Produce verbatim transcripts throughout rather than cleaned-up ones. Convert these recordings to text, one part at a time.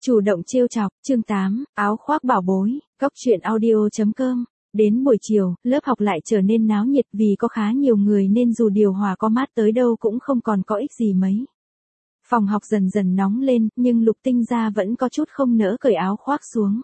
Chủ động trêu chọc, chương tám, áo khoác bảo bối, góc truyện audio chấm com. Đến buổi chiều, lớp học lại trở nên náo nhiệt vì có khá nhiều người nên dù điều hòa có mát tới đâu cũng không còn có ích gì mấy. Phòng học dần dần nóng lên, nhưng Lục Tinh Gia vẫn có chút không nỡ cởi áo khoác xuống.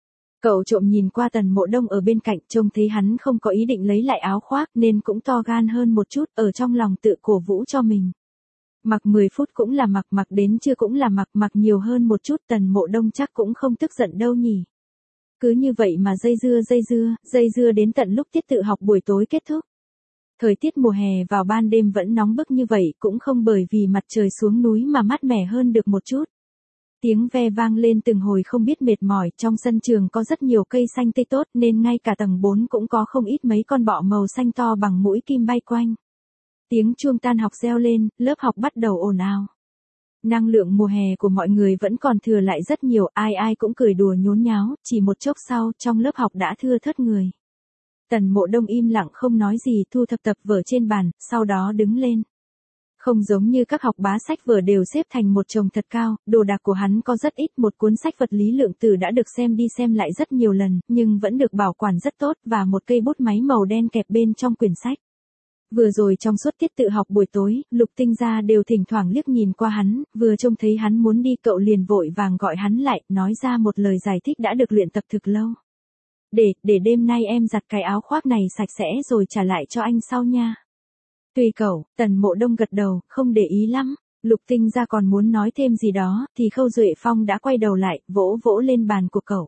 Cậu trộm nhìn qua Tần Mộ Đông ở bên cạnh, trông thấy hắn không có ý định lấy lại áo khoác nên cũng to gan hơn một chút, ở trong lòng tự cổ vũ cho mình. Mặc mười phút cũng là mặc, mặc đến trưa cũng là mặc, mặc nhiều hơn một chút Tần Mộ Đông chắc cũng không tức giận đâu nhỉ. Cứ như vậy mà dây dưa dây dưa, dây dưa đến tận lúc tiết tự học buổi tối kết thúc. Thời tiết mùa hè vào ban đêm vẫn nóng bức như vậy cũng không bởi vì mặt trời xuống núi mà mát mẻ hơn được một chút. Tiếng ve vang lên từng hồi không biết mệt mỏi, trong sân trường có rất nhiều cây xanh tươi tốt nên ngay cả tầng bốn cũng có không ít mấy con bọ màu xanh to bằng mũi kim bay quanh. Tiếng chuông tan học reo lên, lớp học bắt đầu ồn ào. Năng lượng mùa hè của mọi người vẫn còn thừa lại rất nhiều, ai ai cũng cười đùa nhốn nháo, chỉ một chốc sau, trong lớp học đã thưa thớt người. Tần Mộ Đông im lặng không nói gì, thu thập tập vở trên bàn, sau đó đứng lên. Không giống như các học bá, sách vở đều xếp thành một chồng thật cao, đồ đạc của hắn có rất ít, một cuốn sách vật lý lượng tử đã được xem đi xem lại rất nhiều lần, nhưng vẫn được bảo quản rất tốt và một cây bút máy màu đen kẹp bên trong quyển sách. Vừa rồi trong suốt tiết tự học buổi tối, Lục Tinh Gia đều thỉnh thoảng liếc nhìn qua hắn, vừa trông thấy hắn muốn đi cậu liền vội vàng gọi hắn lại, nói ra một lời giải thích đã được luyện tập thực lâu. Để, để đêm nay em giặt cái áo khoác này sạch sẽ rồi trả lại cho anh sau nha. Tùy cậu, Tần Mộ Đông gật đầu, không để ý lắm. Lục Tinh Gia còn muốn nói thêm gì đó, thì Khâu Duệ Phong đã quay đầu lại, vỗ vỗ lên bàn của cậu.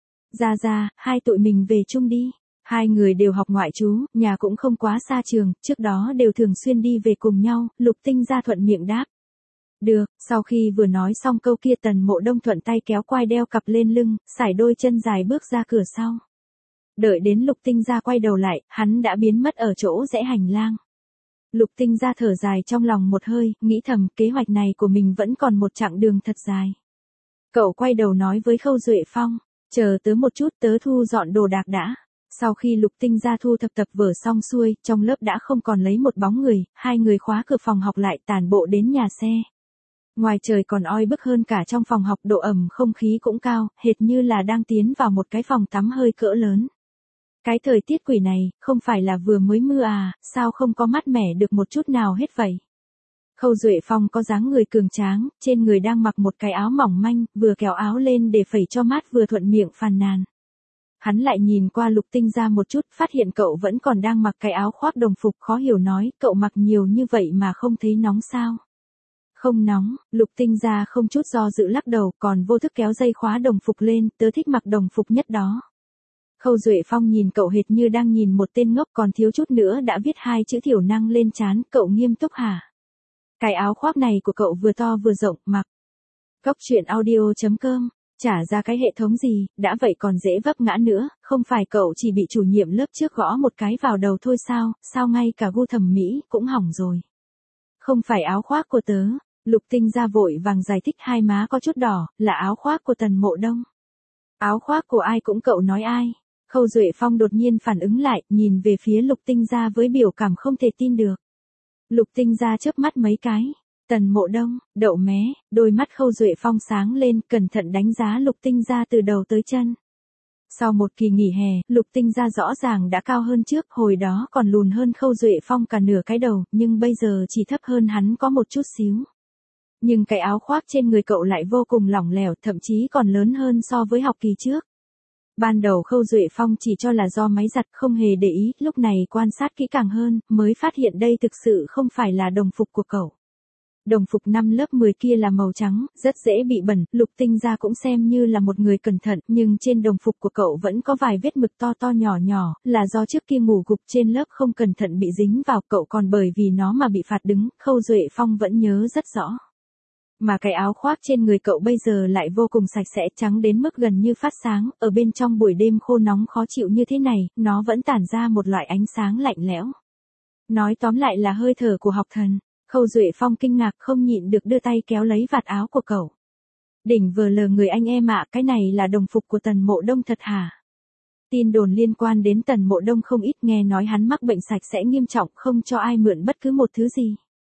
Ra ra, hai tụi mình về chung đi. Hai người đều học ngoại trú, nhà cũng không quá xa trường, trước đó đều thường xuyên đi về cùng nhau, Lục Tinh Gia thuận miệng đáp. Được, sau khi vừa nói xong câu kia Tần Mộ Đông thuận tay kéo quai đeo cặp lên lưng, sải đôi chân dài bước ra cửa sau. Đợi đến Lục Tinh Gia quay đầu lại, hắn đã biến mất ở chỗ rẽ hành lang. Lục Tinh Gia thở dài trong lòng một hơi, nghĩ thầm kế hoạch này của mình vẫn còn một chặng đường thật dài. Cậu quay đầu nói với Khâu Duệ Phong, chờ tớ một chút, tớ thu dọn đồ đạc đã. Sau khi Lục Tinh Gia thu thập tập vở xong xuôi, trong lớp đã không còn lấy một bóng người, hai người khóa cửa phòng học lại tản bộ đến nhà xe. Ngoài trời còn oi bức hơn cả trong phòng học, độ ẩm không khí cũng cao, hệt như là đang tiến vào một cái phòng tắm hơi cỡ lớn. Cái thời tiết quỷ này, không phải là vừa mới mưa à, sao không có mát mẻ được một chút nào hết vậy? Khâu Duệ Phong có dáng người cường tráng, trên người đang mặc một cái áo mỏng manh, vừa kéo áo lên để phẩy cho mát vừa thuận miệng phàn nàn. Hắn lại nhìn qua Lục Tinh Gia một chút, phát hiện cậu vẫn còn đang mặc cái áo khoác đồng phục, khó hiểu nói, cậu mặc nhiều như vậy mà không thấy nóng sao? Không nóng, Lục Tinh Gia không chút do dự lắc đầu, còn vô thức kéo dây khóa đồng phục lên, tớ thích mặc đồng phục nhất đó. Khâu Duệ Phong nhìn cậu hệt như đang nhìn một tên ngốc, còn thiếu chút nữa đã viết hai chữ thiểu năng lên trán, cậu nghiêm túc hả? Cái áo khoác này của cậu vừa to vừa rộng, mặc. Góc truyện audio chấm com. Trả ra cái hệ thống gì, đã vậy còn dễ vấp ngã nữa, không phải cậu chỉ bị chủ nhiệm lớp trước gõ một cái vào đầu thôi sao, sao ngay cả gu thẩm mỹ cũng hỏng rồi. Không phải áo khoác của tớ, Lục Tinh Gia vội vàng giải thích, hai má có chút đỏ, là áo khoác của Tần Mộ Đông. Áo khoác của ai cũng cậu nói ai? Khâu Duệ Phong đột nhiên phản ứng lại, nhìn về phía Lục Tinh Gia với biểu cảm không thể tin được. Lục Tinh Gia chớp mắt mấy cái. Tần Mộ Đông, đậu mé, đôi mắt Khâu Duệ Phong sáng lên, cẩn thận đánh giá Lục Tinh Gia từ đầu tới chân. Sau một kỳ nghỉ hè, Lục Tinh Gia rõ ràng đã cao hơn trước, hồi đó còn lùn hơn Khâu Duệ Phong cả nửa cái đầu, nhưng bây giờ chỉ thấp hơn hắn có một chút xíu. Nhưng cái áo khoác trên người cậu lại vô cùng lỏng lẻo, thậm chí còn lớn hơn so với học kỳ trước. Ban đầu Khâu Duệ Phong chỉ cho là do máy giặt, không hề để ý, lúc này quan sát kỹ càng hơn, mới phát hiện đây thực sự không phải là đồng phục của cậu. Đồng phục năm lớp mười kia là màu trắng, rất dễ bị bẩn, Lục Tinh Gia cũng xem như là một người cẩn thận, nhưng trên đồng phục của cậu vẫn có vài vết mực to to nhỏ nhỏ, là do trước kia ngủ gục trên lớp không cẩn thận bị dính vào, cậu còn bởi vì nó mà bị phạt đứng, Khâu Duệ Phong vẫn nhớ rất rõ. Mà cái áo khoác trên người cậu bây giờ lại vô cùng sạch sẽ, trắng đến mức gần như phát sáng, ở bên trong buổi đêm khô nóng khó chịu như thế này, nó vẫn tản ra một loại ánh sáng lạnh lẽo. Nói tóm lại là hơi thở của học thần. Khâu Duệ Phong kinh ngạc không nhịn được đưa tay kéo lấy vạt áo của cậu. Đỉnh vờ lờ người anh em ạ, cái này là đồng phục của Tần Mộ Đông thật hả? Tin đồn liên quan đến Tần Mộ Đông không ít, nghe nói hắn mắc bệnh sạch sẽ nghiêm trọng, không cho ai mượn bất cứ một thứ gì.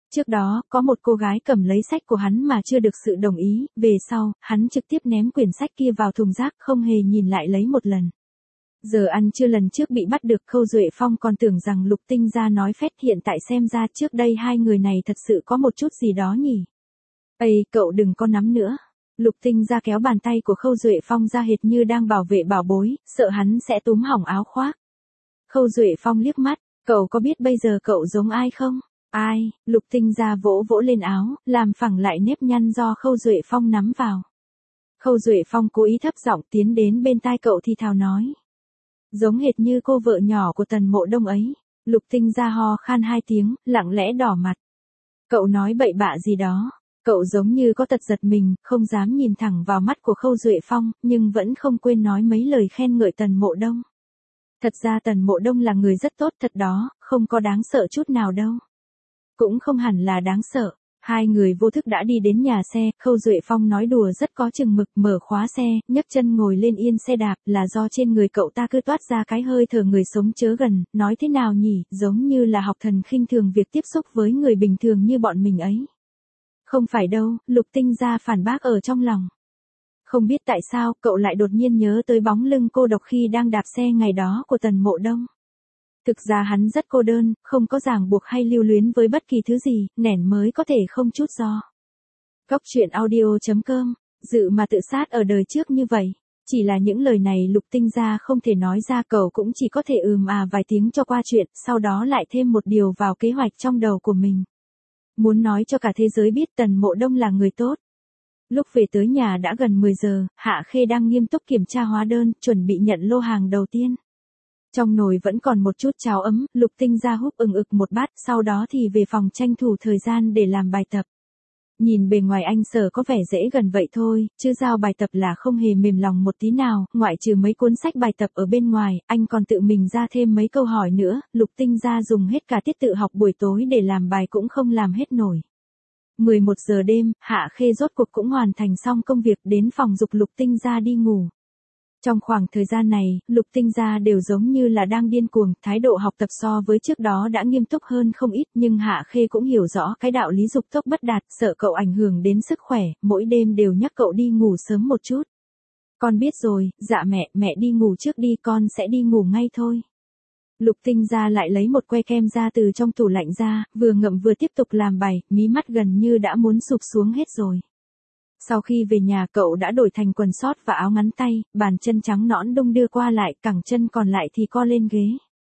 Trước đó, có một cô gái cầm lấy sách của hắn mà chưa được sự đồng ý, về sau, hắn trực tiếp ném quyển sách kia vào thùng rác không hề nhìn lại lấy một lần. Giờ ăn trưa lần trước bị bắt được Khâu Duệ Phong còn tưởng rằng Lục Tinh Gia nói phét, hiện tại xem ra trước đây hai người này thật sự có một chút gì đó nhỉ. Ây, cậu đừng có nắm nữa. Lục Tinh Gia kéo bàn tay của Khâu Duệ Phong ra hệt như đang bảo vệ bảo bối, sợ hắn sẽ túm hỏng áo khoác. Khâu Duệ Phong liếc mắt, cậu có biết bây giờ cậu giống ai không? Ai? Lục Tinh Gia vỗ vỗ lên áo, làm phẳng lại nếp nhăn do Khâu Duệ Phong nắm vào. Khâu Duệ Phong cố ý thấp giọng tiến đến bên tai cậu thì thào nói. Giống hệt như cô vợ nhỏ của Tần Mộ Đông ấy. Lục Tinh Gia ho khan hai tiếng, lặng lẽ đỏ mặt. Cậu nói bậy bạ gì đó. Cậu giống như có tật giật mình, không dám nhìn thẳng vào mắt của Khâu Duệ Phong, nhưng vẫn không quên nói mấy lời khen ngợi Tần Mộ Đông. Thật ra Tần Mộ Đông là người rất tốt thật đó, không có đáng sợ chút nào đâu. Cũng không hẳn là đáng sợ. Hai người vô thức đã đi đến nhà xe, Khâu Duệ Phong nói đùa rất có chừng mực, mở khóa xe, nhấc chân ngồi lên yên xe đạp, là do trên người cậu ta cứ toát ra cái hơi thở người sống chớ gần, nói thế nào nhỉ, giống như là học thần khinh thường việc tiếp xúc với người bình thường như bọn mình ấy. Không phải đâu, Lục Tinh Gia phản bác ở trong lòng. Không biết tại sao, cậu lại đột nhiên nhớ tới bóng lưng cô độc khi đang đạp xe ngày đó của Tần Mộ Đông. Thực ra hắn rất cô đơn, không có ràng buộc hay lưu luyến với bất kỳ thứ gì, nẻn mới có thể không chút do. Góc truyện audio chấm com, dự mà tự sát ở đời trước như vậy. Chỉ là những lời này Lục Tinh Gia không thể nói ra, cậu cũng chỉ có thể ừm à vài tiếng cho qua chuyện, sau đó lại thêm một điều vào kế hoạch trong đầu của mình. Muốn nói cho cả thế giới biết Tần Mộ Đông là người tốt. Lúc về tới nhà đã gần mười giờ, Hạ Khê đang nghiêm túc kiểm tra hóa đơn, chuẩn bị nhận lô hàng đầu tiên. Trong nồi vẫn còn một chút cháo ấm, Lục Tinh Gia húp ừng ực một bát, sau đó thì về phòng tranh thủ thời gian để làm bài tập. Nhìn bề ngoài anh Sở có vẻ dễ gần vậy thôi, chứ giao bài tập là không hề mềm lòng một tí nào, ngoại trừ mấy cuốn sách bài tập ở bên ngoài, anh còn tự mình ra thêm mấy câu hỏi nữa, Lục Tinh Gia dùng hết cả tiết tự học buổi tối để làm bài cũng không làm hết nổi. mười một giờ đêm, Hạ Khê rốt cuộc cũng hoàn thành xong công việc, đến phòng dục Lục Tinh Gia đi ngủ. Trong khoảng thời gian này, Lục Tinh Gia đều giống như là đang điên cuồng, thái độ học tập so với trước đó đã nghiêm túc hơn không ít, nhưng Hạ Khê cũng hiểu rõ cái đạo lý dục tốc bất đạt, sợ cậu ảnh hưởng đến sức khỏe, mỗi đêm đều nhắc cậu đi ngủ sớm một chút. Con biết rồi, dạ mẹ, mẹ đi ngủ trước đi, con sẽ đi ngủ ngay thôi. Lục Tinh Gia lại lấy một que kem ra từ trong tủ lạnh ra, vừa ngậm vừa tiếp tục làm bài, mí mắt gần như đã muốn sụp xuống hết rồi. Sau khi về nhà cậu đã đổi thành quần sót và áo ngắn tay, bàn chân trắng nõn đung đưa qua lại, cẳng chân còn lại thì co lên ghế.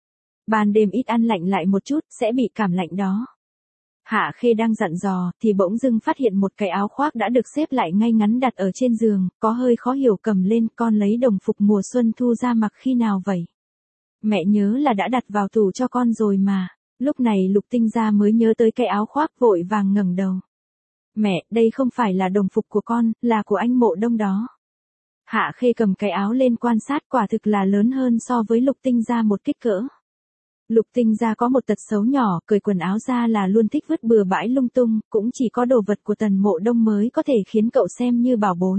Ban đêm ít ăn lạnh lại một chút, sẽ bị cảm lạnh đó. Hạ Khê đang dặn dò, thì bỗng dưng phát hiện một cái áo khoác đã được xếp lại ngay ngắn đặt ở trên giường, có hơi khó hiểu cầm lên, con lấy đồng phục mùa xuân thu ra mặc khi nào vậy? Mẹ nhớ là đã đặt vào tủ cho con rồi mà. Lúc này Lục Tinh Gia mới nhớ tới cái áo khoác, vội vàng ngẩng đầu. Mẹ, đây không phải là đồng phục của con, là của anh Mộ Đông đó. Hạ Khê cầm cái áo lên quan sát, quả thực là lớn hơn so với Lục Tinh Gia một kích cỡ. Lục Tinh Gia có một tật xấu nhỏ, cởi quần áo ra là luôn thích vứt bừa bãi lung tung, cũng chỉ có đồ vật của Tần Mộ Đông mới có thể khiến cậu xem như bảo bối.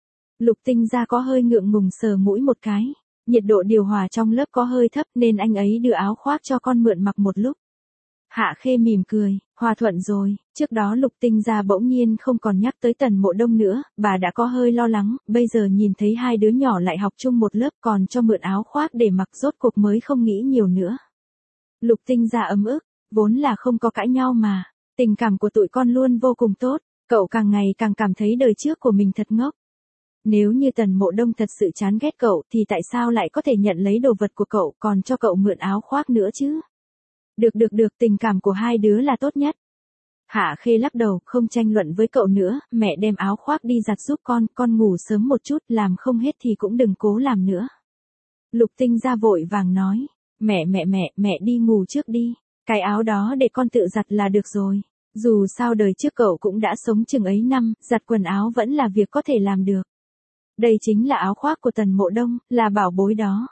Lục Tinh Gia có hơi ngượng ngùng sờ mũi một cái. Nhiệt độ điều hòa trong lớp có hơi thấp nên anh ấy đưa áo khoác cho con mượn mặc một lúc. Hạ Khê mỉm cười, hòa thuận rồi, trước đó Lục Tinh Gia bỗng nhiên không còn nhắc tới Tần Mộ Đông nữa, bà đã có hơi lo lắng, bây giờ nhìn thấy hai đứa nhỏ lại học chung một lớp còn cho mượn áo khoác để mặc, rốt cuộc mới không nghĩ nhiều nữa. Lục Tinh Gia ấm ức, vốn là không có cãi nhau mà, tình cảm của tụi con luôn vô cùng tốt, cậu càng ngày càng cảm thấy đời trước của mình thật ngốc. Nếu như Tần Mộ Đông thật sự chán ghét cậu thì tại sao lại có thể nhận lấy đồ vật của cậu còn cho cậu mượn áo khoác nữa chứ? Được được được, tình cảm của hai đứa là tốt nhất. Hạ Khê lắc đầu, không tranh luận với cậu nữa, mẹ đem áo khoác đi giặt giúp con, con ngủ sớm một chút, làm không hết thì cũng đừng cố làm nữa. Lục Tinh Gia vội vàng nói, mẹ mẹ mẹ, mẹ đi ngủ trước đi, cái áo đó để con tự giặt là được rồi. Dù sao đời trước cậu cũng đã sống chừng ấy năm, giặt quần áo vẫn là việc có thể làm được. Đây chính là áo khoác của Tần Mộ Đông, là bảo bối đó.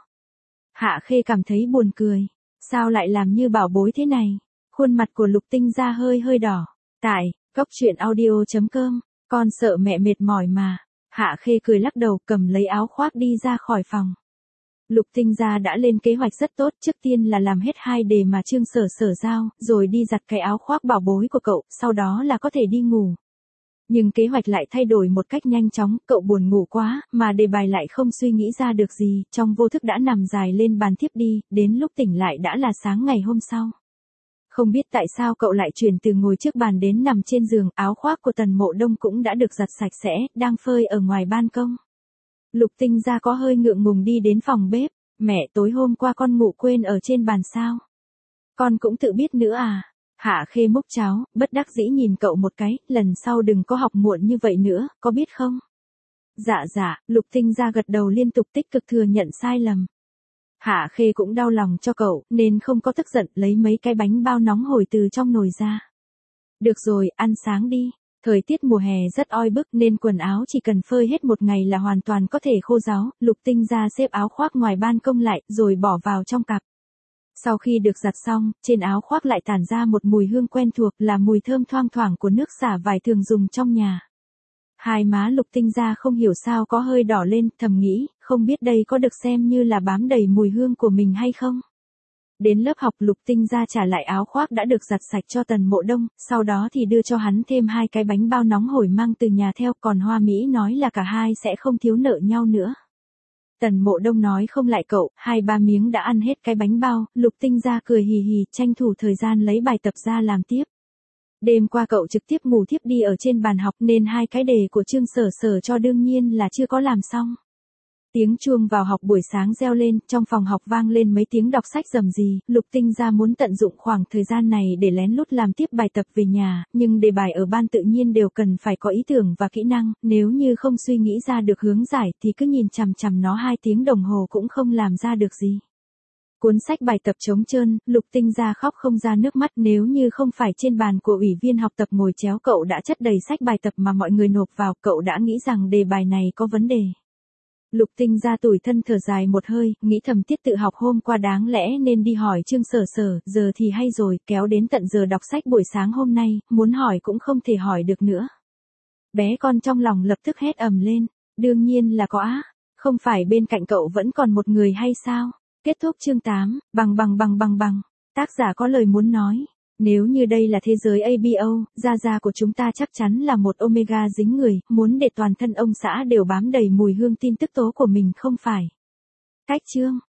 Hạ Khê cảm thấy buồn cười. Sao lại làm như bảo bối thế này? Khuôn mặt của Lục Tinh Gia hơi hơi đỏ. Tại, góc truyện audio chấm com, con sợ mẹ mệt mỏi mà. Hạ Khê cười lắc đầu, cầm lấy áo khoác đi ra khỏi phòng. Lục Tinh gia đã lên kế hoạch rất tốt, trước tiên là làm hết hai đề mà Trương Sở Sở giao, rồi đi giặt cái áo khoác bảo bối của cậu, sau đó là có thể đi ngủ. Nhưng kế hoạch lại thay đổi một cách nhanh chóng, cậu buồn ngủ quá, mà đề bài lại không suy nghĩ ra được gì, trong vô thức đã nằm dài lên bàn thiếp đi, đến lúc tỉnh lại đã là sáng ngày hôm sau. Không biết tại sao cậu lại chuyển từ ngồi trước bàn đến nằm trên giường, áo khoác của Tần Mộ Đông cũng đã được giặt sạch sẽ, đang phơi ở ngoài ban công. Lục Tinh gia có hơi ngượng ngùng đi đến phòng bếp, mẹ tối hôm qua con ngủ quên ở trên bàn sao? Con cũng tự biết nữa à? Hạ Khê múc cháo, bất đắc dĩ nhìn cậu một cái, lần sau đừng có học muộn như vậy nữa, có biết không? Dạ dạ, Lục Tinh gia gật đầu liên tục tích cực thừa nhận sai lầm. Hạ Khê cũng đau lòng cho cậu, nên không có tức giận, lấy mấy cái bánh bao nóng hổi từ trong nồi ra. Được rồi, ăn sáng đi. Thời tiết mùa hè rất oi bức nên quần áo chỉ cần phơi hết một ngày là hoàn toàn có thể khô ráo. Lục Tinh gia xếp áo khoác ngoài ban công lại, rồi bỏ vào trong cặp. Sau khi được giặt xong, trên áo khoác lại tản ra một mùi hương quen thuộc, là mùi thơm thoang thoảng của nước xả vải thường dùng trong nhà. Hai má Lục Tinh gia không hiểu sao có hơi đỏ lên, thầm nghĩ, không biết đây có được xem như là bám đầy mùi hương của mình hay không. Đến lớp học Lục Tinh gia trả lại áo khoác đã được giặt sạch cho Tần Mộ Đông, sau đó thì đưa cho hắn thêm hai cái bánh bao nóng hổi mang từ nhà theo, còn Hoa Mỹ nói là cả hai sẽ không thiếu nợ nhau nữa. Tần Mộ Đông nói không lại cậu, hai ba miếng đã ăn hết cái bánh bao, Lục Tinh gia cười hì hì, tranh thủ thời gian lấy bài tập ra làm tiếp. Đêm qua cậu trực tiếp ngủ thiếp đi ở trên bàn học nên hai cái đề của Trương Sở Sở cho đương nhiên là chưa có làm xong. Tiếng chuông vào học buổi sáng reo lên, trong phòng học vang lên mấy tiếng đọc sách rầm rì, Lục Tinh gia muốn tận dụng khoảng thời gian này để lén lút làm tiếp bài tập về nhà, nhưng đề bài ở ban tự nhiên đều cần phải có ý tưởng và kỹ năng, nếu như không suy nghĩ ra được hướng giải thì cứ nhìn chằm chằm nó hai tiếng đồng hồ cũng không làm ra được gì. Cuốn sách bài tập trống trơn, Lục Tinh gia khóc không ra nước mắt, nếu như không phải trên bàn của ủy viên học tập ngồi chéo cậu đã chất đầy sách bài tập mà mọi người nộp vào, cậu đã nghĩ rằng đề bài này có vấn đề. Lục Tinh gia tủi thân thở dài một hơi, nghĩ thầm tiết tự học hôm qua đáng lẽ nên đi hỏi Trương Sở Sở, giờ thì hay rồi, kéo đến tận giờ đọc sách buổi sáng hôm nay, muốn hỏi cũng không thể hỏi được nữa. Bé con trong lòng lập tức hét ầm lên, đương nhiên là có á, không phải bên cạnh cậu vẫn còn một người hay sao? Kết thúc chương tám, bằng bằng bằng bằng bằng, tác giả có lời muốn nói. Nếu như đây là thế giới a bê o, Gia Gia của chúng ta chắc chắn là một omega dính người, muốn để toàn thân ông xã đều bám đầy mùi hương tin tức tố của mình không phải. Cách chương